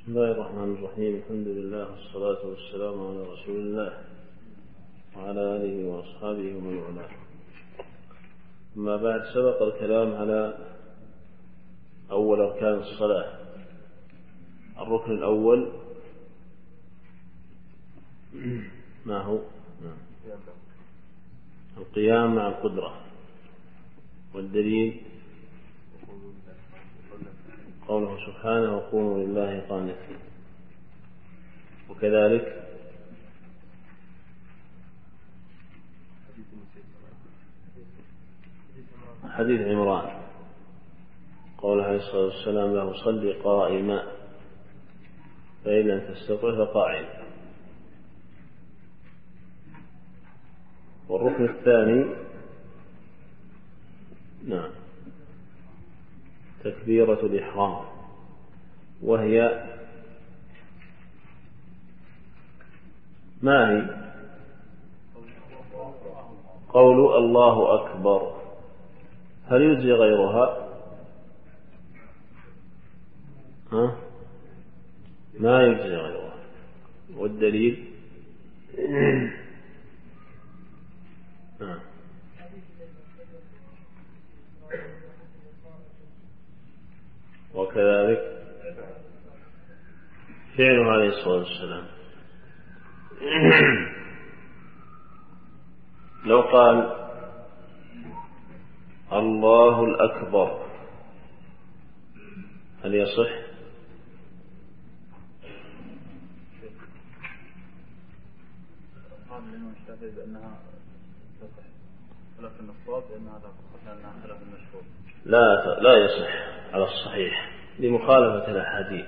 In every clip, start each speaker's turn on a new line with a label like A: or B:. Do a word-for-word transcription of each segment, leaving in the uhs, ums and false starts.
A: بسم الله الرحمن الرحيم. الحمد لله والصلاة والسلام على رسول الله وعلى آله وأصحابه ومن والاه. أما بعد، سبق الكلام على أول أركان الصلاة. الركن الأول ما هو؟ القيام مع القدرة، والدليل قوله سبحانه وقوموا لله قانتين. وكذلك حديث عمران قوله عليه الصلاة والسلام له صلي قائما فإن لم تستطع فقاعدا. والركن الثاني نعم تكبيرة الإحرام، وهي ما هي؟ قول الله أكبر. هل يجزي غيرها؟ ها؟ ما يجزي غيرها. والدليل ها. وكذلك فعله عليه الصلاة والسلام. لو قال الله الأكبر هل يصح؟ لا لا يصح على الصحيح لمخالفة الأحاديث.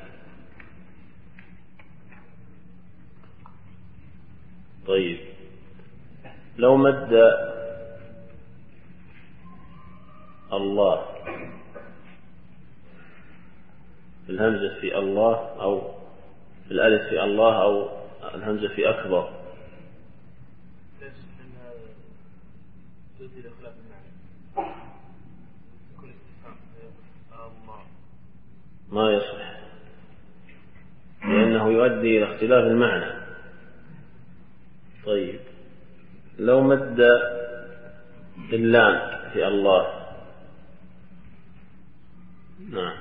A: طيب، لو مد الله الهمزة في الله أو الألف في الله أو الهمزة في أكبر ما يصح، لأنه يؤدي إلى اختلاف المعنى. طيب، لو مد اللام في الله نعم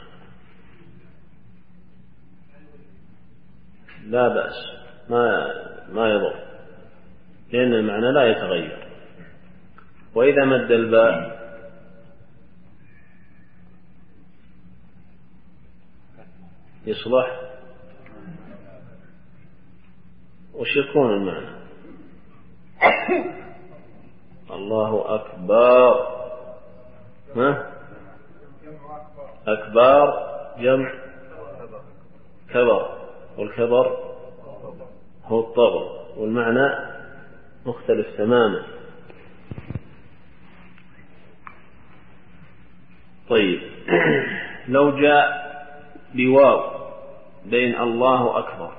A: لا بأس، ما ما يضر، لأن المعنى لا يتغير. وإذا مد الباء يصلح، وش يكون المعنى؟ الله أكبر، ما أكبر جمع كبر، والكبر هو الطبر، والمعنى مختلف تماما. طيب، لو جاء بواو بين الله أكبر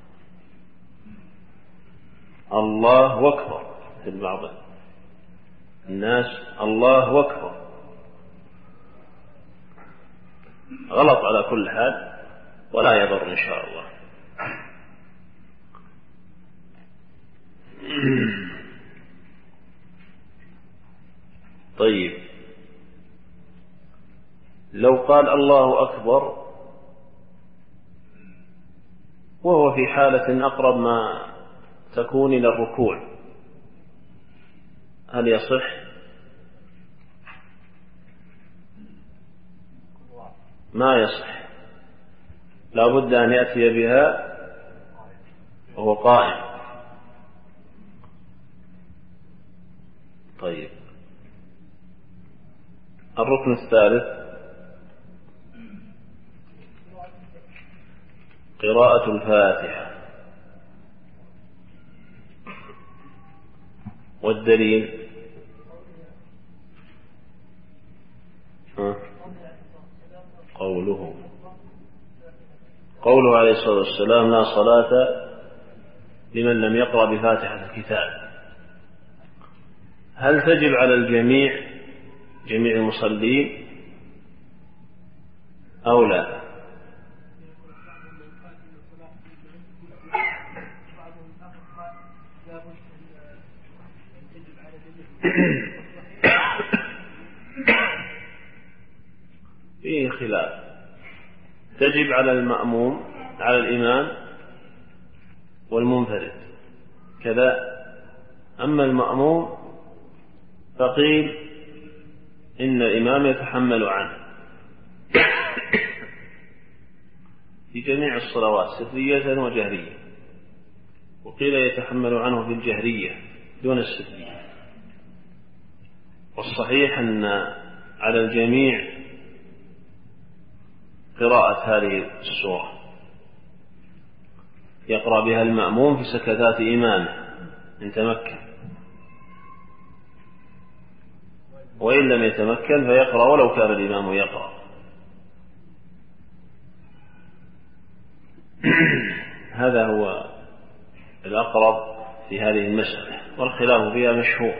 A: الله أكبر، في بعض الناس الله أكبر غلط على كل حال، ولا يضر إن شاء الله. طيب، لو قال الله أكبر وهو في حالة أقرب ما تكون إلى الركوع، هل يصح؟ ما يصح، لا بد أن يأتي بها وهو قائم. طيب، الركن الثالث قراءة الفاتحة، والدليل قوله قوله عليه الصلاة والسلام لا صلاة لمن لم يقرأ بفاتحة الكتاب. هل تجب على الجميع جميع المصلين أو لا؟ فيه خلاف. تجب على المأموم على الإمام والمنفرد كذا. أما المأموم فقيل إن الإمام يتحمل عنه في جميع الصلوات سرية وجهرية، وقيل يتحمل عنه في الجهرية دون السرية. والصحيح أن على الجميع قراءة هذه السورة يقرأ بها المأموم في سكتات إمامه إن تمكن، وإن لم يتمكن فيقرأ ولو كان الإمام يقرأ. هذا هو الأقرب في هذه المسألة، والخلاف فيها مشهور.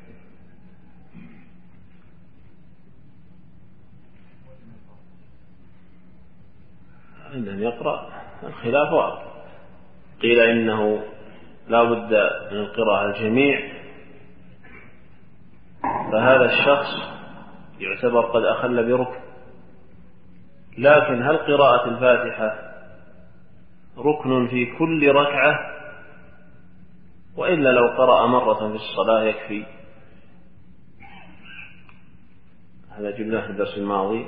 A: عندهم يقرأ الخلاف واضح. قيل إنه لا بد من القراءة الجميع، فهذا الشخص يعتبر قد أخل بركن. لكن هل قراءة الفاتحة ركن في كل ركعة، وإلا لو قرأ مرة في الصلاة يكفي؟ هذا جبناه في الدرس الماضي.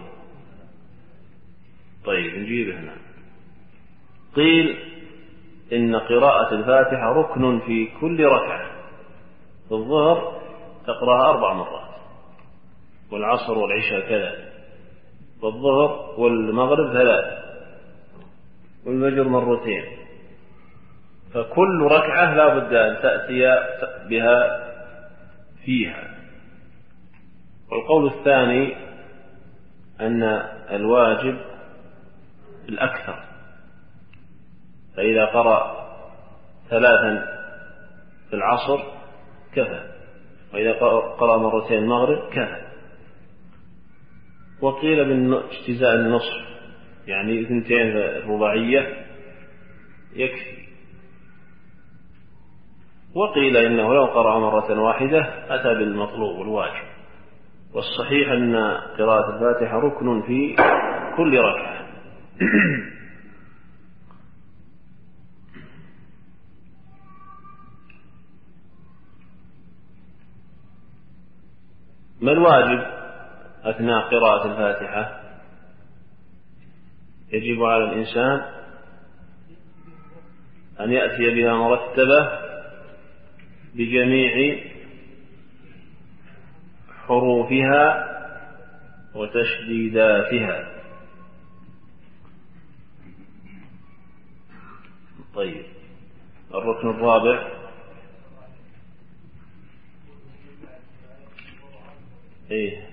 A: طيب نجيبه هنا. قيل إن قراءة الفاتحة ركن في كل ركعة. في الظهر تقرأها أربع مرات، والعصر والعشاء كذلك، والظهر والمغرب ثلاث، والفجر مرتين. فكل ركعة لا بد أن تأتي بها فيها. والقول الثاني أن الواجب الأكثر، فإذا قرأ ثلاثا في العصر كفى، وإذا قرأ مرتين المغرب كفى. وقيل باجتزاء النصف، يعني اثنتين رباعية يكفي. وقيل إنه لو قرأ مرة واحدة أتى بالمطلوب والواجب. والصحيح أن قراءة الفاتحة ركن في كل ركعة. ما الواجب أثناء قراءة الفاتحة؟ يجب على الإنسان أن يأتي بها مرتبة بجميع حروفها وتشديداتها. طيب الركن الرابع إيه؟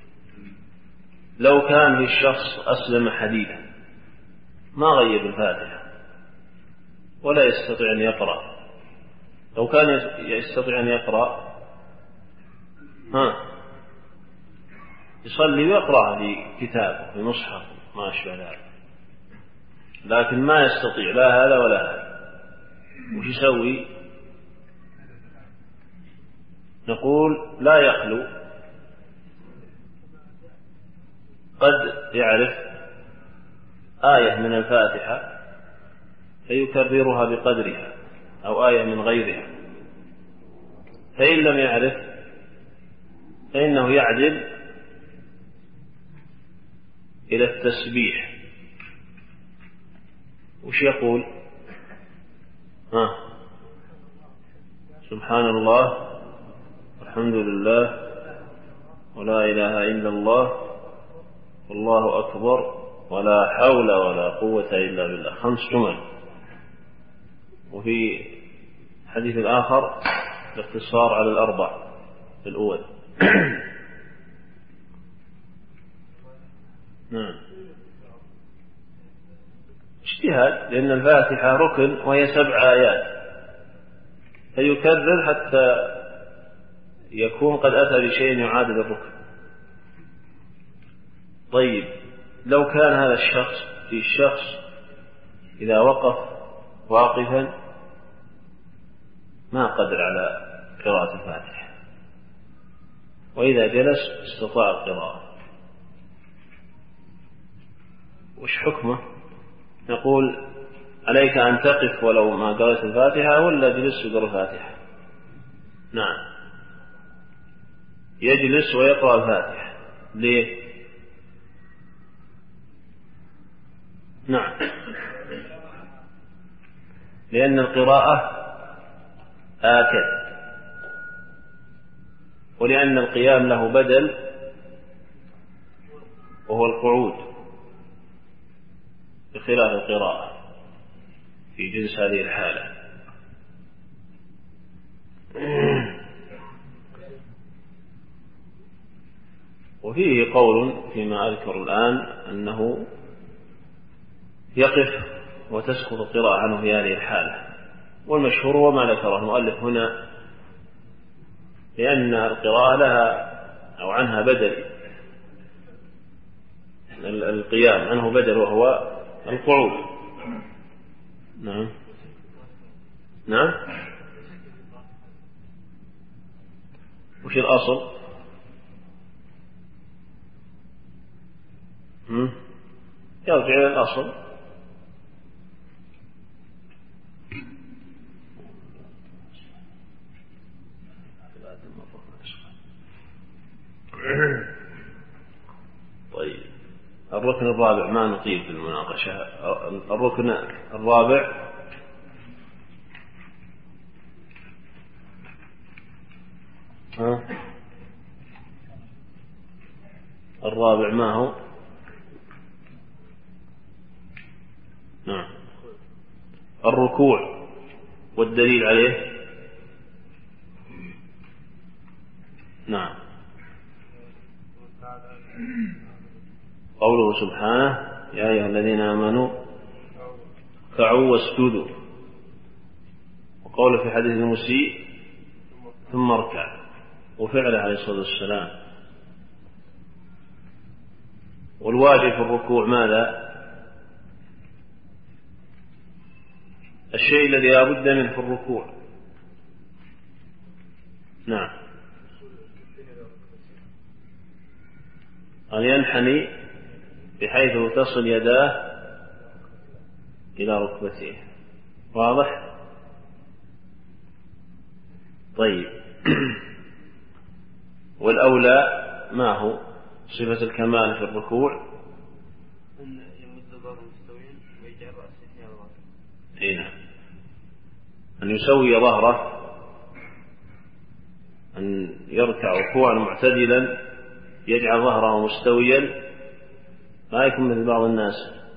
A: لو كان في الشخص أسلم حديثا ما غيب الفاتحة ولا يستطيع أن يقرأ، لو كان يستطيع أن يقرأ ها يصلي ويقرأ في كتاب في مصحف ما أشبه ذلك، لكن ما يستطيع لا هذا ولا هذا. وش يسوي؟ نقول لا يخلو، قد يعرف آية من الفاتحة فيكررها بقدرها، أو آية من غيرها. فإن لم يعرف فإنه يعدل إلى التسبيح. وش يقول؟ ها سبحان الله والحمد لله ولا إله إلا الله والله أكبر ولا حول ولا قوة إلا بالله، خمس جمل. وفي حديث الآخر الاقتصار على الأربع في الأول. نعم اجتهاد، لأن الفاتحة ركن وهي سبع آيات، فيكرر حتى يكون قد أتى بشيء يعادل الركن. طيب لو كان هذا الشخص في الشخص إذا وقف واقفا ما قدر على قراءة الفاتحة وإذا جلس استطاع القراءة. وش حكمه؟ نقول عليك أن تقف ولو ما قرأت الفاتحة ولا جلس وقرأ الفاتحة؟ نعم، يجلس ويقرأ الفاتحة. ليه؟ نعم، لأن القراءة آكد، ولأن القيام له بدل وهو القعود بخلاف القراءة في جنس هذه الحالة. وفيه قول فيما أذكر الآن أنه يقف وتسقط القراءة عنه في هذه الحالة، والمشهور هو ما ذكره المؤلف هنا، لأن القراءة لها أو عنها بدل، القيام عنه بدل وهو القعود. نعم نعم. وش الأصل؟ يرجع إلى الأصل. طيب، الركن الرابع ما نطيل في المناقشة. الركن الرابع ها؟ الرابع ما هو؟ نعم، الركوع، والدليل عليه. نعم، قوله سبحانه يا أيها الذين آمنوا اركعوا واسجدوا، وقوله في حديث المسيء ثم اركع، وفعله عليه الصلاة والسلام. والواجب في الركوع ماذا؟ الشيء الذي لا بد منه في الركوع. نعم، أن ينحني بحيث تصل يداه إلى ركبته. واضح؟ طيب، والأولى ما هو صفة الكمال في الركوع؟
B: أن يمد ظهره مستويا ويجعل رأسه على الأرض.
A: إيه، أن يسوي ظهره، أن يركع ركوعا معتدلا يجعل ظهره مستويا، ما يكون مثل بعض الناس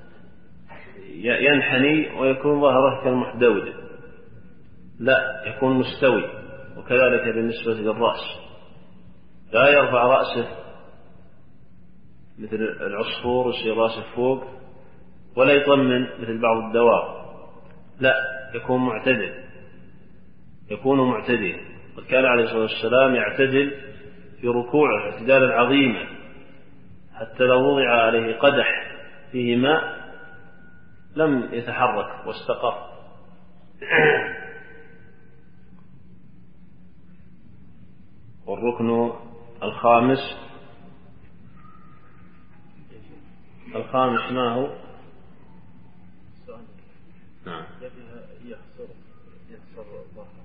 A: ينحني ويكون ظهره كالمحدود، لا، يكون مستوي. وكذلك بالنسبة للرأس، لا يرفع رأسه مثل العصفور يصير رأسه فوق، ولا يطمن مثل بعض الدواب، لا، يكون معتدل، يكون معتدل. وكان عليه الصلاة والسلام يعتدل في ركوعه اعتدالا عظيما، حتى لو وضع عليه قدح فيه ماء لم يتحرك واستقر. والركن الخامس الخامس ما هو؟ نعم،
B: يحصر يحصر ظهره.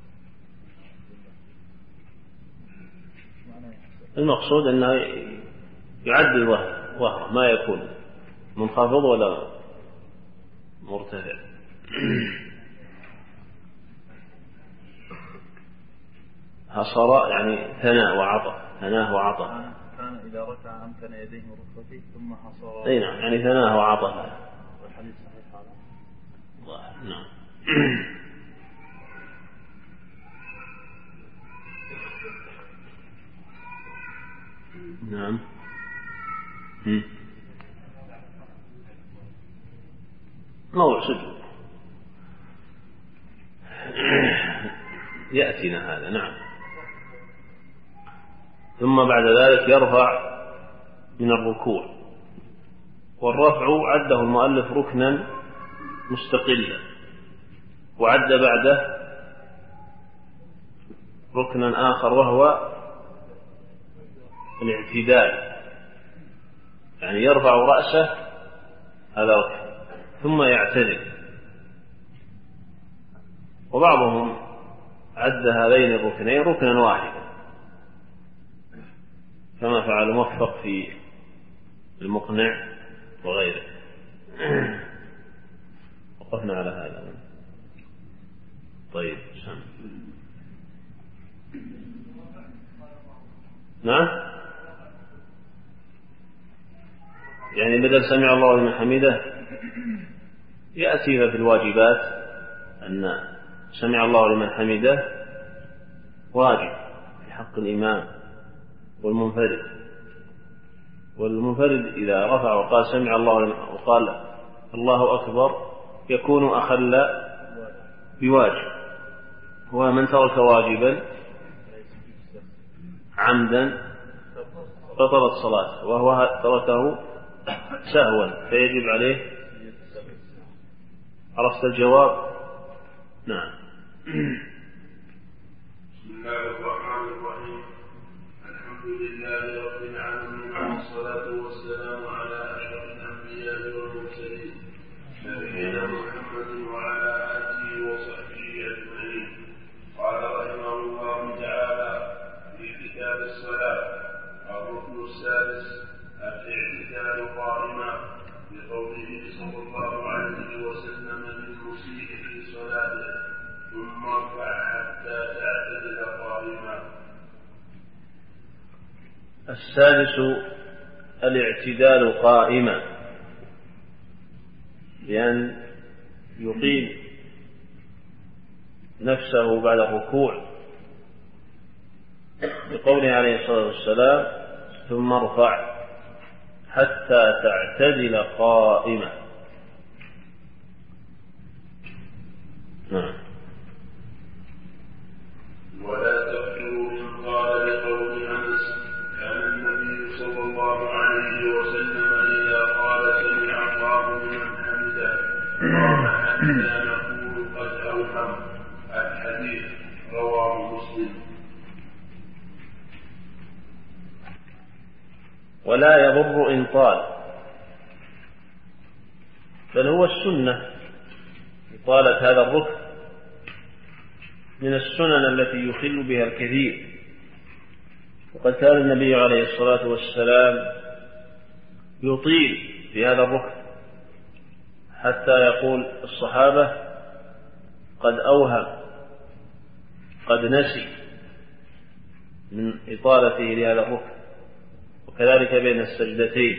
A: المقصود أنه يعدل ظهره، ما يكون منخفض ولا مرتفع. حصر يعني ثناء وعطى، ثناه وعطى.
B: كان إذا ركع أمكن يديه وركبته ثم حصر.
A: أي نعم، يعني ثناه وعطى.
B: والحديث صحيح هذا.
A: نعم. نعم. موضع سجود يأتينا هذا. نعم. ثم بعد ذلك يرفع من الركوع، والرفع عده المؤلف ركنا مستقلا، وعد بعده ركنا آخر وهو الاعتدال، يعني يرفع رأسه هذا ركن ثم يعتدل. وبعضهم عد هذين الركنين ركنا واحدا كما فعل موفق في المقنع وغيره. وقفنا على هذا. طيب سم. نعم، يعني بدل سمع الله لمن حمده يأتي في الواجبات أن سمع الله لمن حمده واجب في حق الإمام والمنفرد، والمنفرد إذا رفع وقال سمع الله لمن وقال الله أكبر يكون أخل بواجب، ومن ترك واجبا عمدا بطلت صلاته وهو تركه سهوا فيجب عليه. عرفت الجواب؟ نعم.
C: بسم الله الرحمن الرحيم. الحمد لله رب العالمين، والصلاة والسلام على أشرف الأنبياء والمرسلين نبينا محمد وعلى آله وصحبه أجمعين. قال رحمه الله تعالى في كتاب الصلاة: الركن السادس الاعتدال قائما، بقوله صلى الله عليه وسلم للمسيء في صلاته: ثم ارفع حتى تعتدل قائما.
A: السادس الاعتدال قائما، بأن يقيم نفسه بعد الركوع، بقوله عليه الصلاة والسلام: ثم ارفع حتى تعتدل قائما. نعم.
C: ولا تقتلوا إن قال لقول أنس: كان النبي صلى الله عليه وسلم إذا قال سمع الله لمن حمده قام حتى نقول قد أوهم. الحديث رواه مسلم.
A: ولا يضر إن طال، بل هو السنة إطالة هذا الركن، من السنن التي يخل بها الكثير. وقد كان النبي عليه الصلاة والسلام يطيل في هذا الركن حتى يقول الصحابة: قد أوهم، قد نسي، من إطالته لهذا الركن. وكذلك بين السجدتين.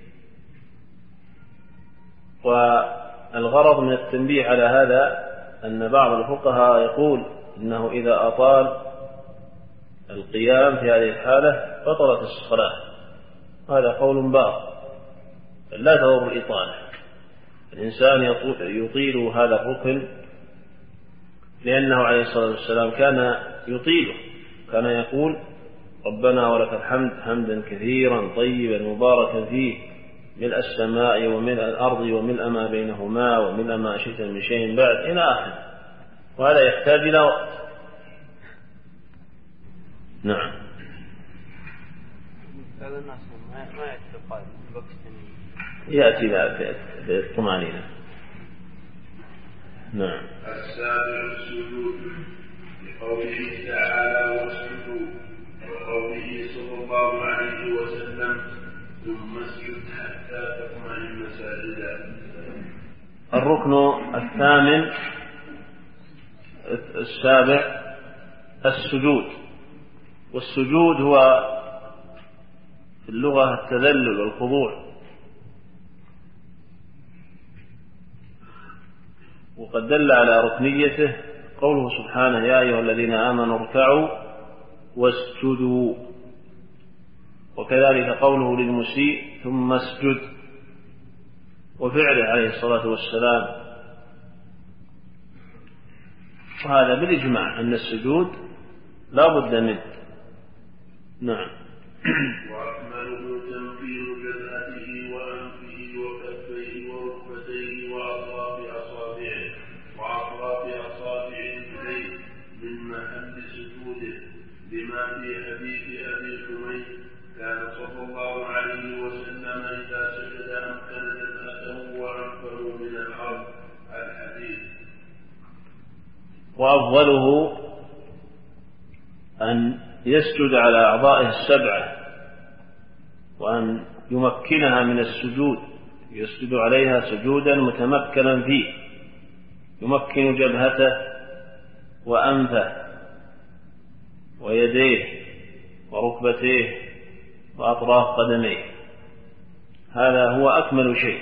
A: والغرض من التنبيه على هذا أن بعض الفقهاء يقول إنه إذا أطال القيام في هذه الحالة بطلت الصلاة، هذا قول باطل، لا تضر الإطالة. الإنسان يطيل هذا الركن لأنه عليه الصلاة والسلام كان يطيله، كان يقول: ربنا ولك الحمد حمدا كثيرا طيبا مباركا فيه ملء السماء وملء الأرض وملء ما بينهما وملء ما شئت من شيء بعد، إلى آخر. وهذا يحتاج إلى وقت. نعم.
B: هذا الناس ما يتقال
A: يأتي في الطمأنينة. نعم.
C: السابع السجود، بقوله تعالى: واسجدوا، وقوله صلى الله عليه وسلم: ثم اسجد حتى تطمئن ساجدا.
A: الركن الثامن السابع السجود. والسجود هو في اللغة التذلل والخضوع، وقد دل على ركنيته قوله سبحانه: يا أيها الذين آمنوا اركعوا واسجدوا. وكذلك قوله للمسيء: ثم اسجد. وفعله عليه الصلاة والسلام. وهذا بالإجماع أن السجود لا بد منه. نعم.
C: وأكمله تنفيذ جبهته وأنفه وكفيه وركبتيه وأطراف أصابعه وأطراف أصابع رجليه من محل سجوده، لما في حديث أبي حميد:
A: وأفضله أن يسجد على أعضائه السبعة وأن يمكنها من السجود، يسجد عليها سجودا متمكنا فيه، يمكن جبهته وأنفه ويديه وركبتيه وأطراف قدميه. هذا هو أكمل شيء،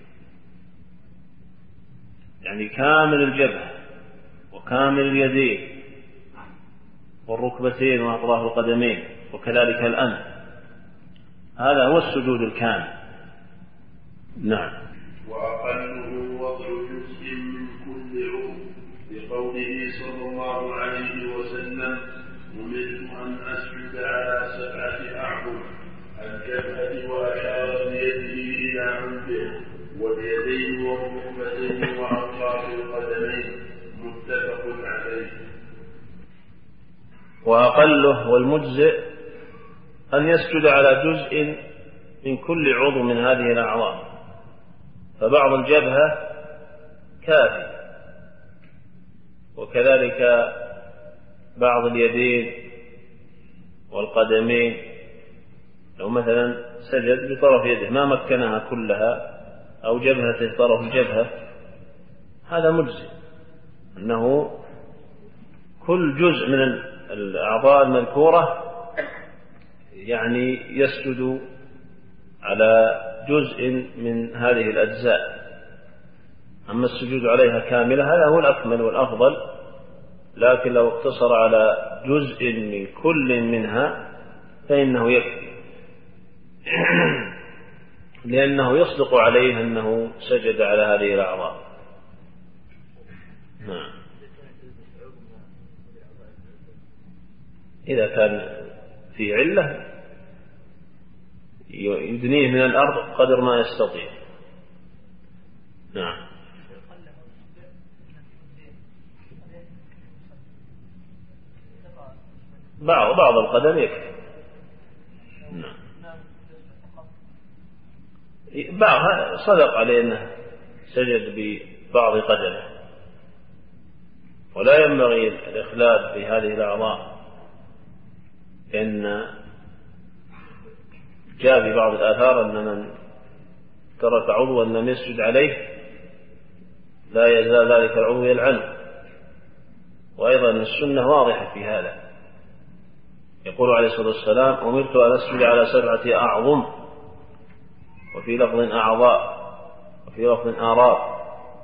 A: يعني كامل الجبهة وكامل اليدين والركبتين وأطراف القدمين وكذلك الأنف. هذا هو السجود الكامل. نعم.
C: وأقله وضع جزء من كل عضو لقوله صلى الله عليه وسلم: أمرت أن أسجد على سبعة أعظم: الجبهة، وأشار بيده إلى عنقه، واليدين والركبتين وأطراف القدمين. متفق عليه.
A: وأقله والمجزئ أن يسجد على جزء من كل عضو من هذه الأعضاء، فبعض الجبهة كافي، وكذلك بعض اليدين والقدمين. لو مثلا سجد بطرف يده ما مكنها كلها أو جبهته طرف الجبهة، هذا مجزئ، أنه كل جزء من الأعضاء المذكورة يعني يسجد على جزء من هذه الأجزاء. أما السجود عليها كاملة هذا هو الأكمل والأفضل، لكن لو اقتصر على جزء من كل منها فإنه يكفي، لأنه يصدق عليه أنه سجد على هذه الأعضاء. نعم. إذا كان في علة يدنيه من الأرض قدر ما يستطيع. نعم. بعض بعض القدم يكفي. نعم. بعض صدق عليه أنه سجد ببعض قدمه، ولا ينبغي الإخلاد في هذه الأعضاء، لأن جاء في بعض الآثار أن من ترك عضوا لم يسجد عليه لا يزال ذلك العضو يلعنه. وأيضا السنة واضحة في هذا، يقول عليه الصلاة والسلام: أمرت أن أسجد على سبعة أعظم، وفي لفظ أعضاء، وفي لفظ آراب.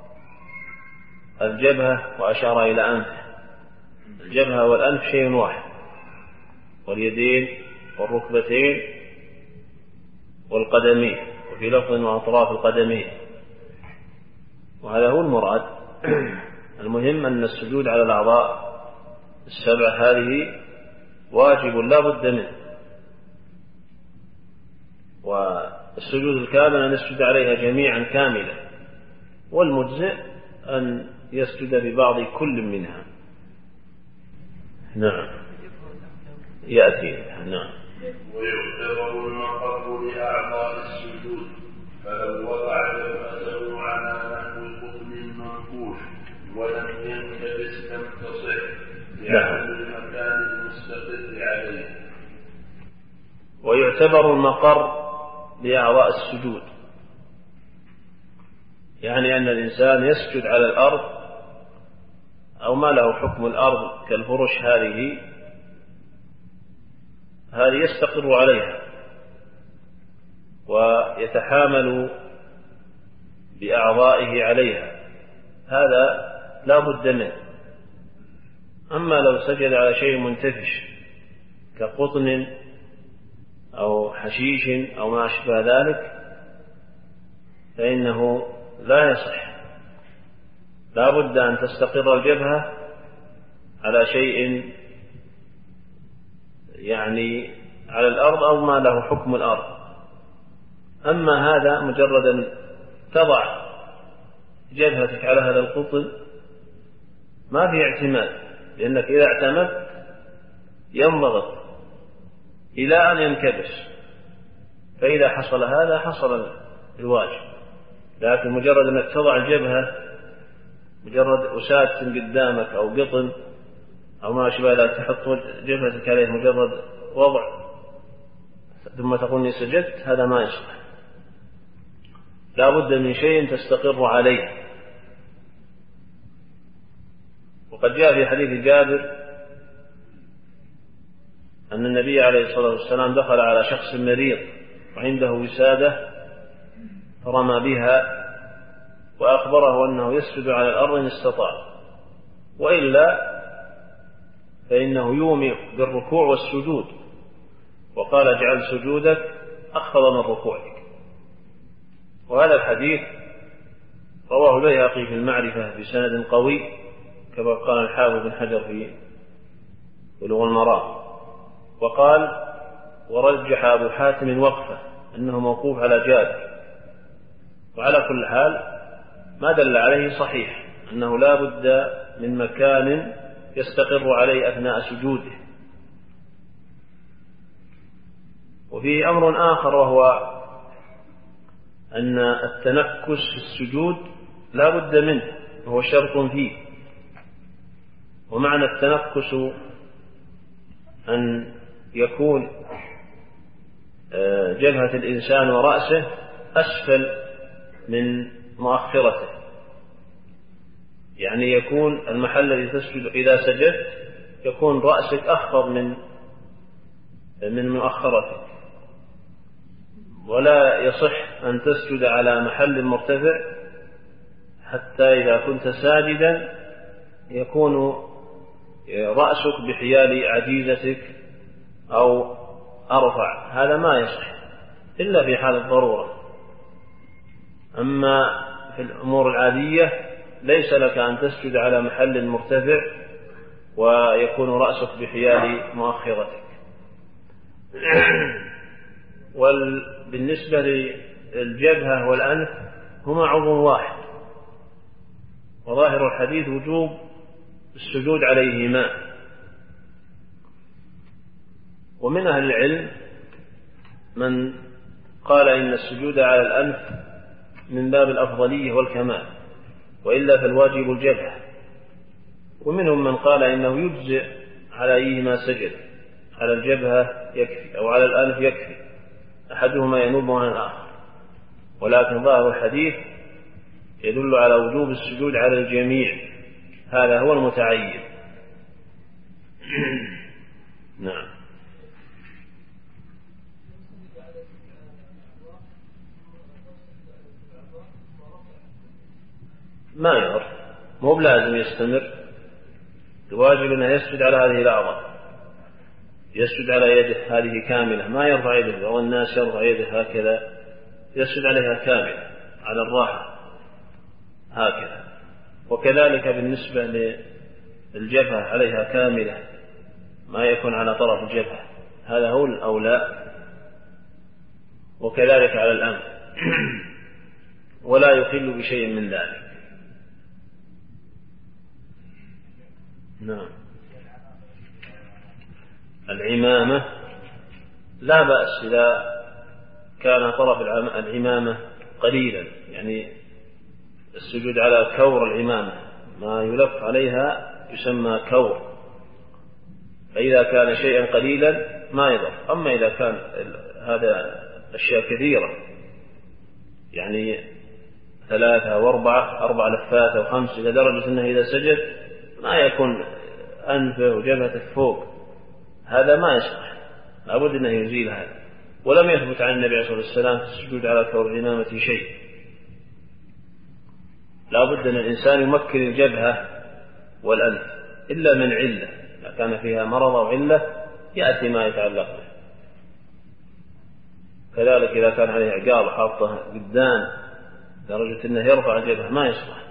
A: الجبهة وأشار إلى أنفه. الجبهة والأنف شيء واحد، واليدين والركبتين والقدمين، وفي لفظ وأطراف القدمين. وهذا هو المراد. المهم أن السجود على الأعضاء السبع هذه واجب لا بد منه، والسجود الكامل أن يسجد عليها جميعا كاملة، والمجزئ أن يسجد ببعض كل منها. نعم. يأتي. نعم.
C: ويعتبر المقر لأعضاء السجود، فلو وضع جبهته على نحو قطن منفوش ولم ينكبس لم تصح لعدم المكان المستقر عليه.
A: ويعتبر المقر لأعضاء السجود، يعني أن الإنسان يسجد على الأرض أو ما له حكم الأرض كالفرش، هذه هذه يستقر عليها ويتحامل بأعضائه عليها، هذا لا بد منه. أما لو سجد على شيء منتفش كقطن أو حشيش أو ما أشبه ذلك فإنه لا يصح، لا بد أن تستقر الجبهة على شيء يعني على الأرض أو ما له حكم الأرض. أما هذا مجرد أن تضع جبهتك على هذا القطن ما في اعتماد، لأنك إذا اعتمدت ينضغط إلى أن ينكبس، فإذا حصل هذا حصل الواجب. لكن مجرد أنك تضع الجبهة مجرد وسادس قدامك أو قطن أو ما شبه ذلك تحط جبهتك عليه مجرد وضع ثم تقول إني سجدت، هذا ما يصلح. لا بد من شيء تستقر عليه. وقد جاء في حديث جابر أن النبي عليه الصلاة والسلام دخل على شخص مريض وعنده وسادة فرمى بها وأخبره أنه يسجد على الأرض إن استطاع، وإلا فإنه يومئ بالركوع والسجود، وقال اجعل سجودك أخفض من ركوعك. وهذا الحديث رواه البيهقي في المعرفة بسند قوي كما قال الحافظ بن حجر في بلوغ المرام، وقال ورجح أبو حاتم وقفه أنه موقوف على جابر. وعلى كل حال ما دل عليه صحيح أنه لا بد من مكان يستقر عليه أثناء سجوده. وفيه أمر آخر وهو أن التنكس في السجود لا بد منه وهو شرط فيه. ومعنى التنكس أن يكون جبهة الإنسان ورأسه أسفل من مؤخرته، يعني يكون المحل الذي تسجد إذا سجدت يكون رأسك أخفض من من مؤخرتك، ولا يصح أن تسجد على محل مرتفع حتى إذا كنت ساجدا يكون رأسك بحيال عجيزتك أو أرفع، هذا ما يصح إلا في حال الضرورة. أما في الأمور العادية ليس لك أن تسجد على محل مرتفع ويكون رأسك بحيال مؤخرتك. وبالنسبة للجبهة والأنف هما عضو واحد، وظاهر الحديث وجوب السجود عليهما. ومن أهل العلم من قال إن السجود على الأنف من باب الأفضلية والكمال، وإلا فالواجب الجبهة. ومنهم من قال إنه يجزئ على أيهما سجد، على الجبهة يكفي أو على الأنف يكفي، أحدهما ينوب عن الآخر. ولكن ظاهر الحديث يدل على وجوب السجود على الجميع، هذا هو المتعين. نعم. ما يعرف، مو بلازم يستمر، الواجب أنه يسجد على هذه الأعضاء، يسجد على يده هذه كاملة، ما يرفع يده، والناس يرفع يده هكذا، يسجد عليها كاملة على الراحة هكذا. وكذلك بالنسبة للجبهة عليها كاملة، ما يكون على طرف الجبهة، هذا هو الأولى. وكذلك على الأنف، ولا يخل بشيء من ذلك. نعم. العمامة لا بأس إذا كان طرف العمامة قليلا، يعني السجود على كور العمامة، ما يلف عليها يسمى كور، فإذا كان شيئا قليلا ما يضر. أما إذا كان هذا أشياء كثيرة، يعني ثلاثة وأربعة أربع لفات أو خمس، إلى درجة أنه إذا سجد ما يكون أنفه وجبهته فوق، هذا ما يصح، لابد أنه يزيل هذا. ولم يثبت عن النبي عليه الصلاة والسلام في السجود على كور العمامة شيء. لابد أن الإنسان يمكن الجبهة والأنف إلا من علة، إذا كان فيها مرض أو علة يأتي ما يتعلق به. كذلك إذا كان عليه عقال حاطة قدام درجة أنه يرفع الجبهة ما يصلح.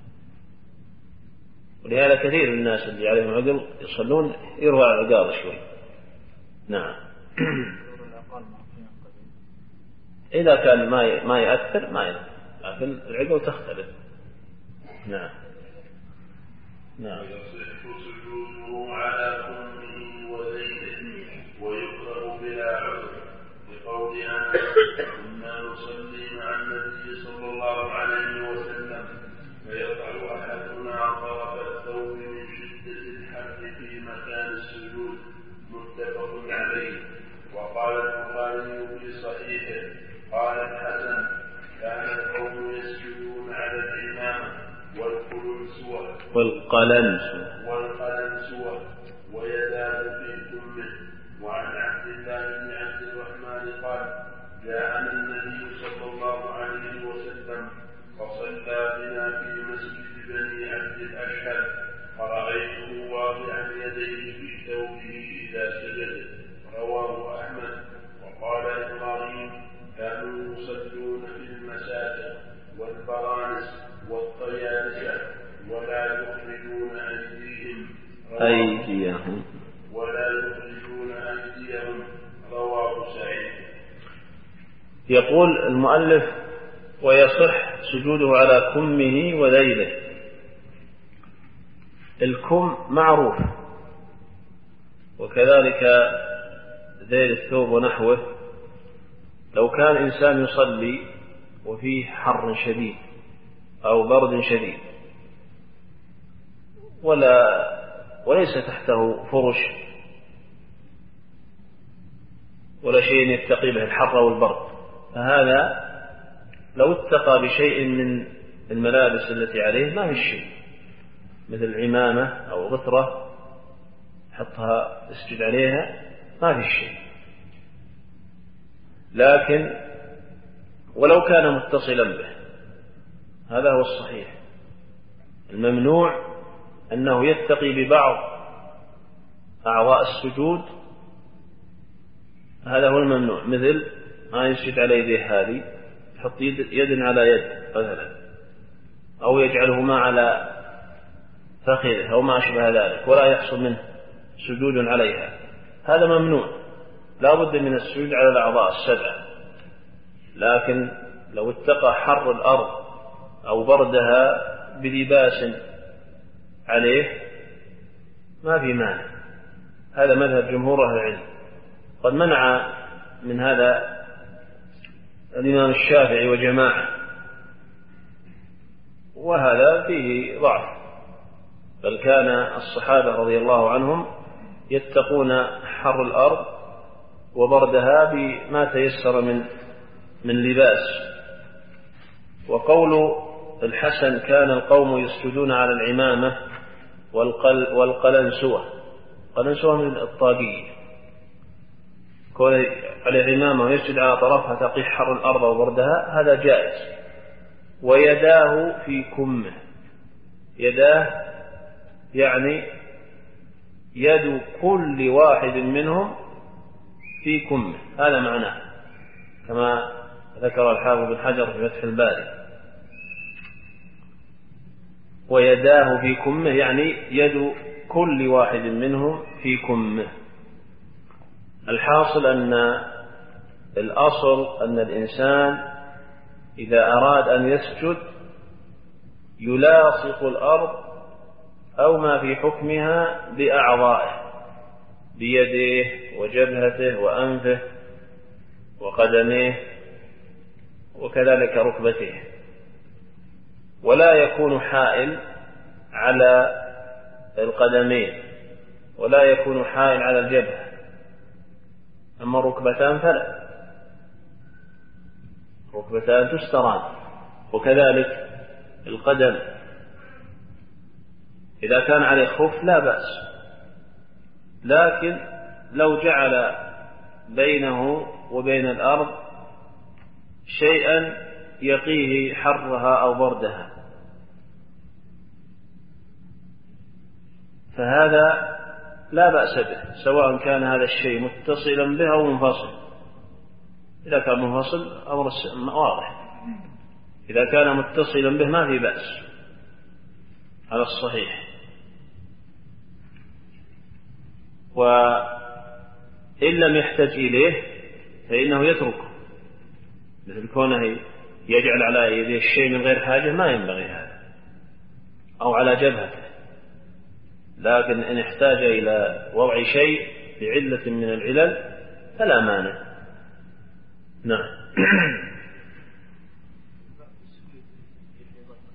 A: ولهذا كثير من الناس اللي عليهم عقل يصلون يرفع العقال شوي. نعم. إذا كان ما ما يأثر ما يأثر، لكن العقل تختلف. نعم. نعم.
C: ويصح سجوده على كله وزيده ويكره بلا عذر، لقول أنس كنا نصلي مع النبي صلى الله عليه وسلم فيضع أحدنا السجود متفق عليه. وقال البخاري في صحيحه قال الحسن كان القوم يسجدون على الإمامة والقلنسوة
A: والقلنسوة
C: والقلنسوة ويداه في كمه. وعن عبد الله بن عبد الرحمن قال جاءنا النبي صلى الله عليه وسلم فصلى بنا في مسجد بني عبد الأشهر فرأيته واضعا يديه في ثوبه إذا سجد. رواه أحمد. وقال إبراهيم كانوا يصلون في المساجد والبرانس والطيالسة ولا يخرجون أيديهم
A: أيديهم
C: ولا يخرجون أيديهم. رواه سعيد.
A: يقول المؤلف ويصح سجوده على كمه وذيله. الكم معروف، وكذلك ذيل الثوب ونحوه. لو كان إنسان يصلي وفيه حر شديد أو برد شديد ولا وليس تحته فرش ولا شيء يتقي به الحر والبرد، فهذا لو اتقى بشيء من الملابس التي عليه ما في شيء، مثل عمامة أو غترة حطها اسجد عليها ما في شيء. لكن ولو كان متصلا به هذا هو الصحيح. الممنوع أنه يتقي ببعض أعضاء السجود، هذا هو الممنوع، مثل ما يسجد على يديه هذه يحط يد على يد مثلا، أو يجعلهما على فخذه أو ما أشبه ذلك ولا يحصل منه سجود عليها، هذا ممنوع. لا بد من السجود على الأعضاء السبعة. لكن لو اتقى حر الأرض أو بردها بلباس عليه ما في مانع. هذا مذهب جمهور أهل العلم. قد منع من هذا الإمام الشافعي وجماعة، وهذا فيه ضعف، بل كان الصحابة رضي الله عنهم يتقون حر الأرض وبردها بما تيسر من من لباس. وقول الحسن كان القوم يسجدون على العمامة والقل والقلنسوة. قلنسوة من الطاقية، كون على العمامة ويسجد على طرفها تقي حر الأرض وبردها هذا جائز. ويداه في كمه. يداه يعني يد كل واحد منهم في كمه، هذا معناه كما ذكر الحافظ بن حجر في فتح الباري. ويداه في كمه يعني يد كل واحد منهم في كمه. الحاصل أن الأصل أن الإنسان إذا أراد أن يسجد يلاصق الأرض أو ما في حكمها بأعضائه، بيده وجبهته وأنفه وقدميه وكذلك ركبته، ولا يكون حائل على القدمين ولا يكون حائل على الجبهة. أما الركبتان فلا، ركبتان تستران، وكذلك القدم إذا كان عليه خف لا بأس. لكن لو جعل بينه وبين الأرض شيئا يقيه حرها أو بردها فهذا لا بأس به، سواء كان هذا الشيء متصلا به أو منفصل. إذا كان منفصل أمر واضح، إذا كان متصلا به ما في بأس على الصحيح. وإن لم يحتج إليه فإنه يتركه، مثل كونه يجعل على يديه الشيء من غير حاجة ما ينبغي هذا، أو على جبهته. لكن إن احتاج إلى وضع شيء بعلة من العلل فلا مانع. نعم.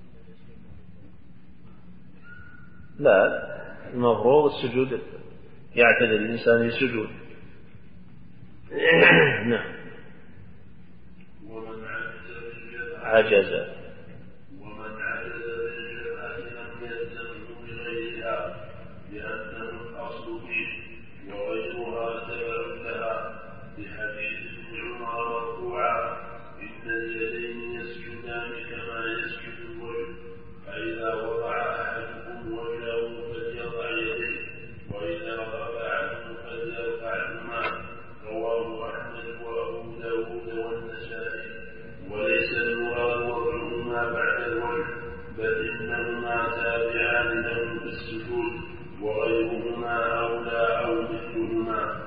A: لا، المفروض السجود يعتدل الإنسان في السجود. نعم.
C: ومن
A: عجز
C: ومن عجز بالجبهة لم يلزمه بغيرها لأنه الأصل فيه وغيرها تبع لها، بحديث ابن عمر مرفوعا: إن اليدين يسجدان كما يسجد الوجه، فإذا وضع أحدكم وجهه فليضع يديه، وإذا رفعه فليرفعهما. رواه أحمد وأبو داود والنسائي. وليس المراد وضعهما بعد الوجه، بل إنهما تابعان له في السجود، وغيرهما أولى أو مثلهما.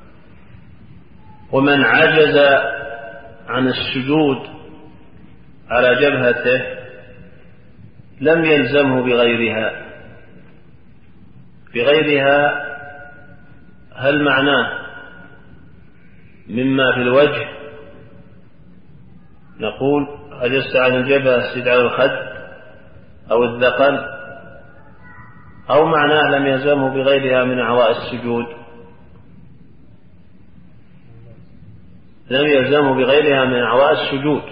A: ومن عجز عن السجود على جبهته لم يلزمه بغيرها. بغيرها هل معناه مما في الوجه؟ نقول عجزت عن الجبهة اسجد على الخد أو الذقن، أو معناه لم يلزمه بغيرها من أعضاء السجود. لم يلزمه بغيرها من أعضاء السجود.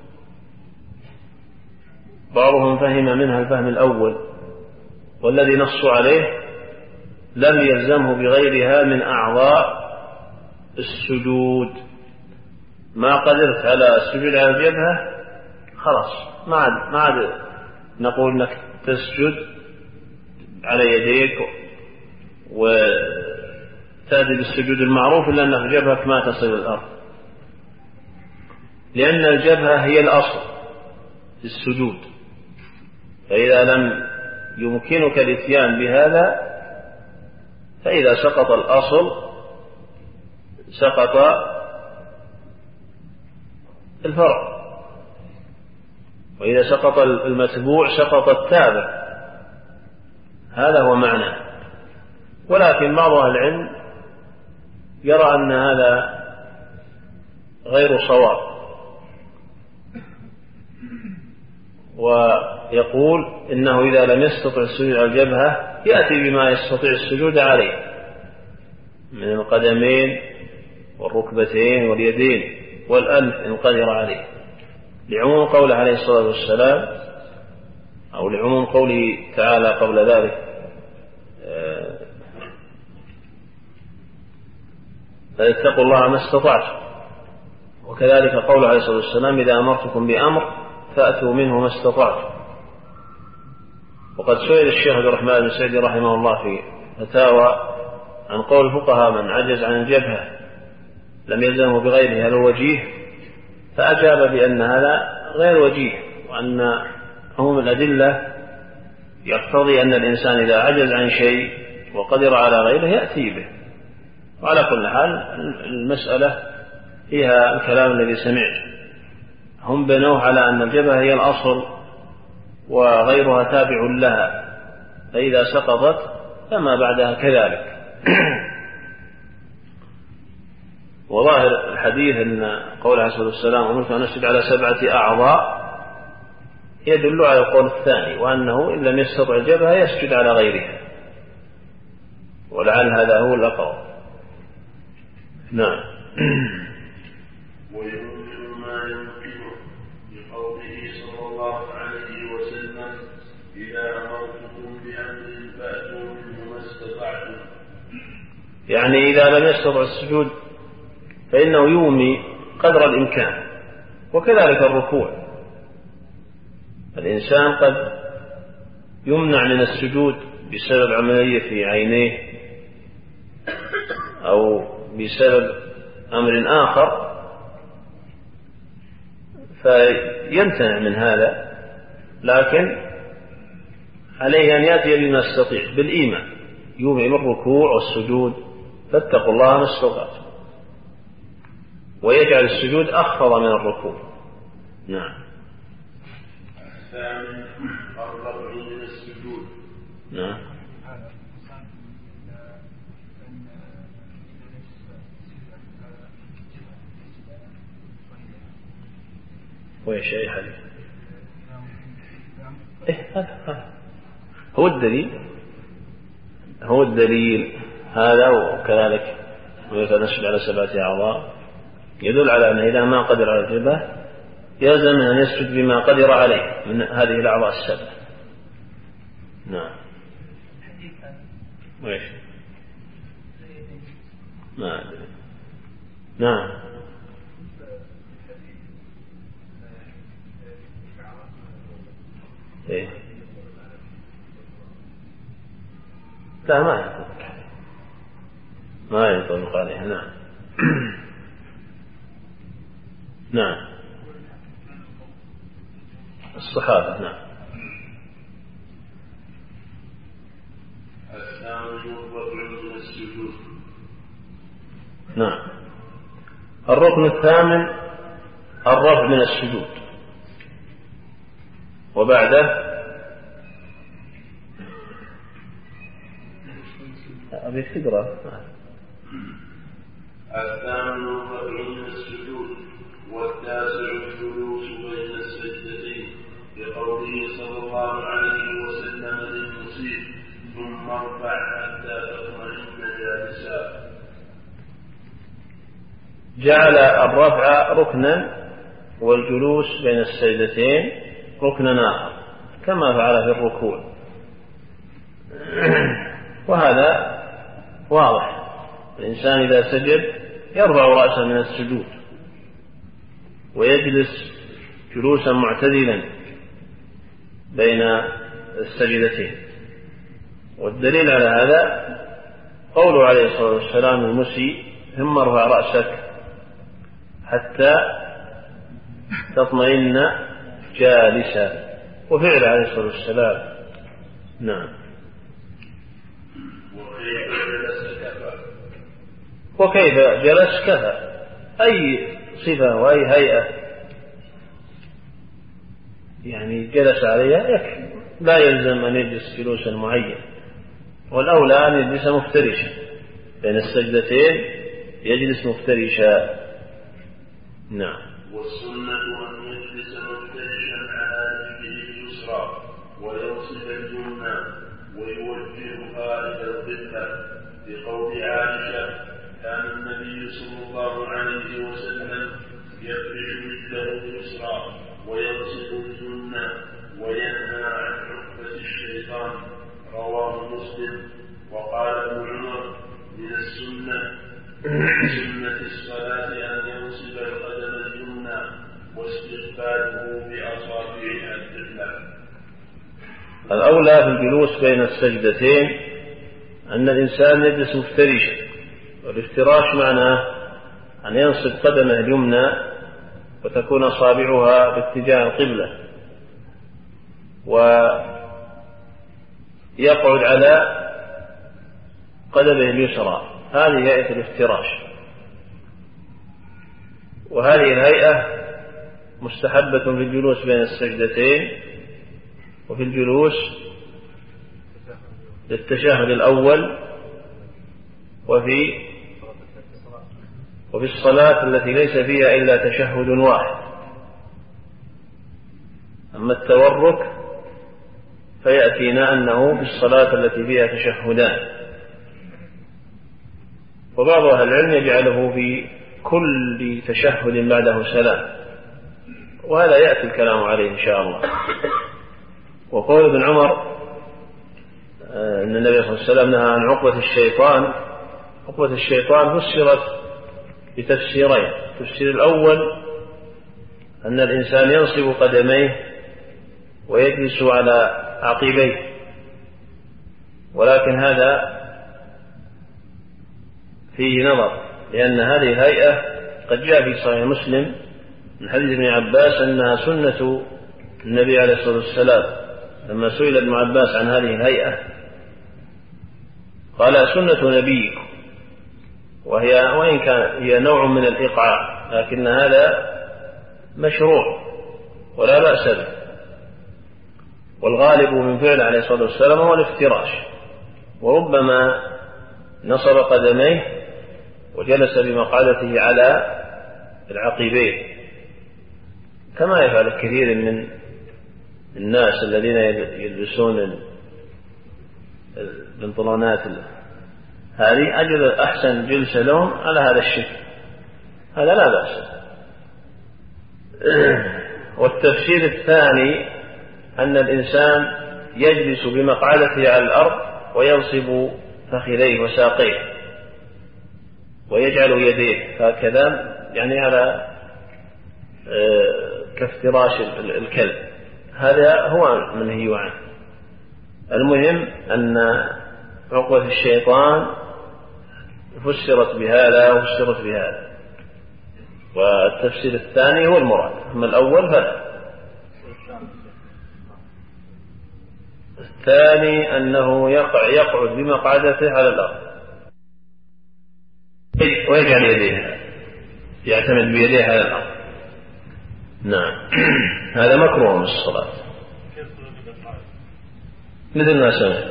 A: بعضهم فهم منها الفهم الأول، والذي نص عليه لم يلزمه بغيرها من أعضاء السجود. ما قدرت على السجود على الجبهة خلاص، ما عاد ما عاد نقول انك تسجد على يديك وتأتي بالسجود المعروف إلا أن جبهتك ما تصل الأرض، لأن الجبهة هي الأصل في السجود. فإذا لم يمكنك الاتيان بهذا، فإذا سقط الأصل سقط الفرع، وإذا سقط المتبوع سقط التابع. هذا هو معنى. ولكن بعض أهل العلم يرى أن هذا غير صواب، ويقول إنه إذا لم يستطع السجود على الجبهة يأتي بما يستطيع السجود عليه من القدمين والركبتين واليدين والأنف إن قدر عليه، لعموم قوله عليه الصلاة والسلام، أو لعموم قوله تعالى قبل ذلك: فاتقوا الله ما استطعتم. وكذلك قوله عليه الصلاة والسلام: إذا أمرتكم بأمر فأتوا منه ما استطعتم. وقد سئل الشيخ عبد الرحمن بن سعدي رحمه الله في فتاوى عن قول الفقهاء: من عجز عن الجبهة لم يلزمه بغيرها الوجيه، فأجاب بأن هذا غير وجيه، وأن عموم الأدلة يقتضي أن الإنسان إذا عجز عن شيء وقدر على غيره يأتي به. وعلى كل حال المسألة فيها الكلام الذي سمعت. هم بنوه على أن الجبهة هي الأصل وغيرها تابع لها، فإذا سقطت فما بعدها كذلك. وظاهر الحديث أن قول عليه الصلاة والسلام: أمرت أن أسجد على سبعة أعضاء، يدل على القول الثاني، وأنه إن لم يستطع الجبهة يسجد على غيرها، ولعل هذا هو الأقرب. نعم.
C: ويمكن ما يمكنه بقوله صلى الله عليه وسلم: إذا أمرتكم بأمر فأتوا منه ما استطعتم.
A: يعني إذا لم يستطع السجود فإنه يومي قدر الإمكان. وكذلك الركوع، الإنسان قد يمنع من السجود بسبب عملية في عينيه أو بسبب أمر آخر، فيمتنع من هذا، لكن عليه أن يأتي بما يستطيع بالإيمان، يومئ الركوع والسجود، فاتقوا الله ما استطعتم، ويجعل السجود أخفض من الركوع. نعم.
C: الثامن الرفع من السجود.
A: نعم. ويش أي حديث؟ إيه هذا هو الدليل، هو الدليل هذا وكذلك ويتنشب على سبعة أعضاء يدل على أنه إذا ما قدر على الجبهة يلزم أن يسجد بما قدر عليه من هذه الأعضاء السبعة. نعم. وإيش؟ ما أدري. نعم. إيه؟ لا ما ينطبق عليه ما ينطبق عليه. نعم. نعم الصحابة. نعم. نعم الركن الثامن الرفع من السجود وبعده أبي فكرة.
C: الثامن الرفع من السجود والتاسع الجلوس بين السجدتين بقوله صلى الله عليه وسلم للمصيب ثم ارفع حتى تطمئن جالسا.
A: جعل الرفع ركنا والجلوس بين السجدتين ركنا آخر كما فعل في الركوع، وهذا واضح. الإنسان إذا سجد يرفع رأسه من السجود ويجلس جلوسا معتدلا بين السجدتين، والدليل على هذا قوله عليه الصلاة والسلام المسيء ثم ارفع رأسك حتى تطمئن جالسا، وفعل عليه الصلاة والسلام. نعم. وكيف جلس كفى، أي صفة وأي هيئة يعني جلس عليها يكفي، لا يلزم أن يجلس جلوسا معين، والأولى أن يجلس مفترشا بين السجدتين، يجلس مفترشا. نعم.
C: والسنة أن يجلس مفترشا على رجله اليسرى وينصب اليمنى ويوجهها إلى القبلة بقول عائشة كان النبي صلى الله عليه وسلم يفرش رجله اليسرى وينصب اليمنى وينهى عن عقبة الشيطان، رواه مسلم. وقال ابن عمر من السنة سنة الصلاة أن ينصب القدم اليمنى واستقباله بأصابعها القبلة.
A: الأولى في الجلوس بين السجدتين أن الإنسان يجلس مفترشا، والافتراش معناه أن ينصب قدمه اليمنى وتكون أصابعها باتجاه القبلة، ويقعد على قدمه اليسرى، هذه هيئة الافتراش. وهذه الهيئة مستحبة في الجلوس بين السجدتين وفي الجلوس للتشهد الأول وفي وفي الصلاة التي ليس فيها إلا تشهد واحد. أما التورك فيأتينا أنه في الصلاة التي فيها تشهدان، وبعض أهل العلم يجعله في كل تشهد بعده سلام، وهذا يأتي الكلام عليه إن شاء الله. وقول ابن عمر أن النبي صلى الله عليه وسلم نهى عن عقبة الشيطان، عقبة الشيطان فسرت بتفسيرين. التفسير الأول أن الإنسان ينصب قدميه ويجلس على عقبيه، ولكن هذا فيه نظر، لأن هذه الهيئة قد جاء في صحيح مسلم من حديث ابن عباس أنها سنة النبي عليه الصلاة والسلام. لما سئل ابن عباس عن هذه الهيئة قال سنة نبيكم، وهي وإن كان هي نوع من الإيقاع لكن هذا مشروع ولا بأس به، والغالب من فعل عليه الصلاة والسلام هو الافتراش، وربما نصب قدميه وجلس بمقعدته على العقبين كما يفعل كثير من الناس الذين يلبسون البنطلونات هذه أجل أحسن جلسة لهم على هذا الشكل، هذا لا بأس. والتفسير الثاني أن الإنسان يجلس بمقعدته على الأرض وينصب فخذيه وساقيه ويجعل يديه هكذا، يعني على كافتراش الكلب، هذا هو منهي عنه. المهم أن عقوة الشيطان فسرت بهذا وفسرت بهذا، والتفسير الثاني هو المراد، أما الأول فلا. الثاني أنه يقع يقعد بمقعدته على الأرض ويجعل يديه، يعتمد بيديه على الأرض. نعم. هذا مكروه من الصلاة مثل ما سمعت.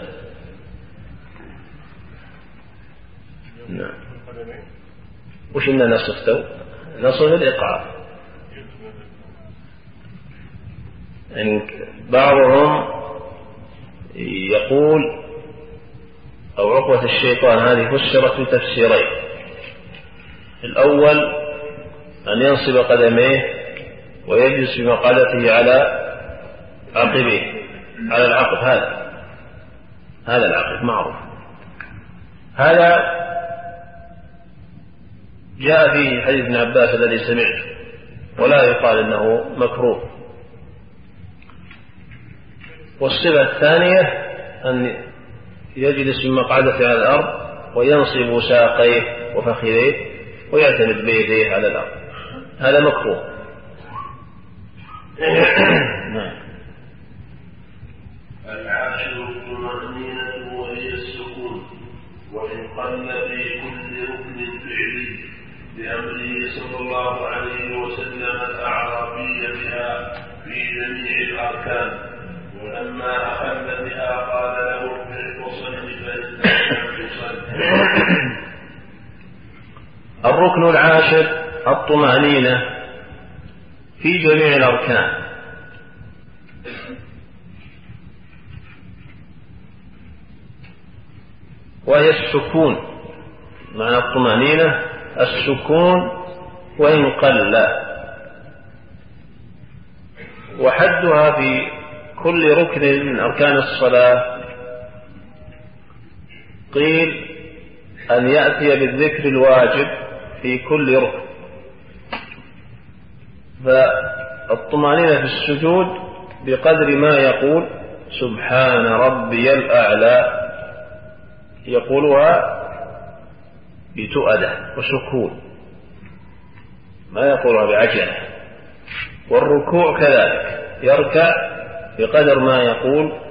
A: نعم. وش إننا نصفته نصف الإقعاء، يعني بعضهم يقول أو عقوة الشيطان هذه فسرت بتفسيرين. الأول أن ينصب قدميه ويجلس بمقعدته على عقبيه، على العقب، هذا هذا العقب معروف. هذا جاء في حديث ابن عباس الذي سمعته، ولا يقال إنه مكروه. والصفة الثانية أن يجلس بمقعدته على الأرض وينصب ساقيه وفخذيه ويعتمد بيديه على الأرض، هذا مكروه.
C: العاشر الطمأنينة وهي السكون، وإن قل في كل ركن فعلي، بأمره صلى الله عليه وسلم الأعرابي بها في جميع الأركان، ولما أخذ بها قال له ارجع وصل فإنك تصل.
A: الركن العاشر الطمأنينة في جميع الأركان، وهي السكون. معنى الطمأنينة السكون وإن قل، وحدها في كل ركن من أركان الصلاة قيل أن يأتي بالذكر الواجب في كل ركن. فالطمأنينة في السجود بقدر ما يقول سبحان ربي الأعلى، يقولها بتؤدة وسكون، ما يقولها بعجلة. والركوع كذلك يركع بقدر ما يقول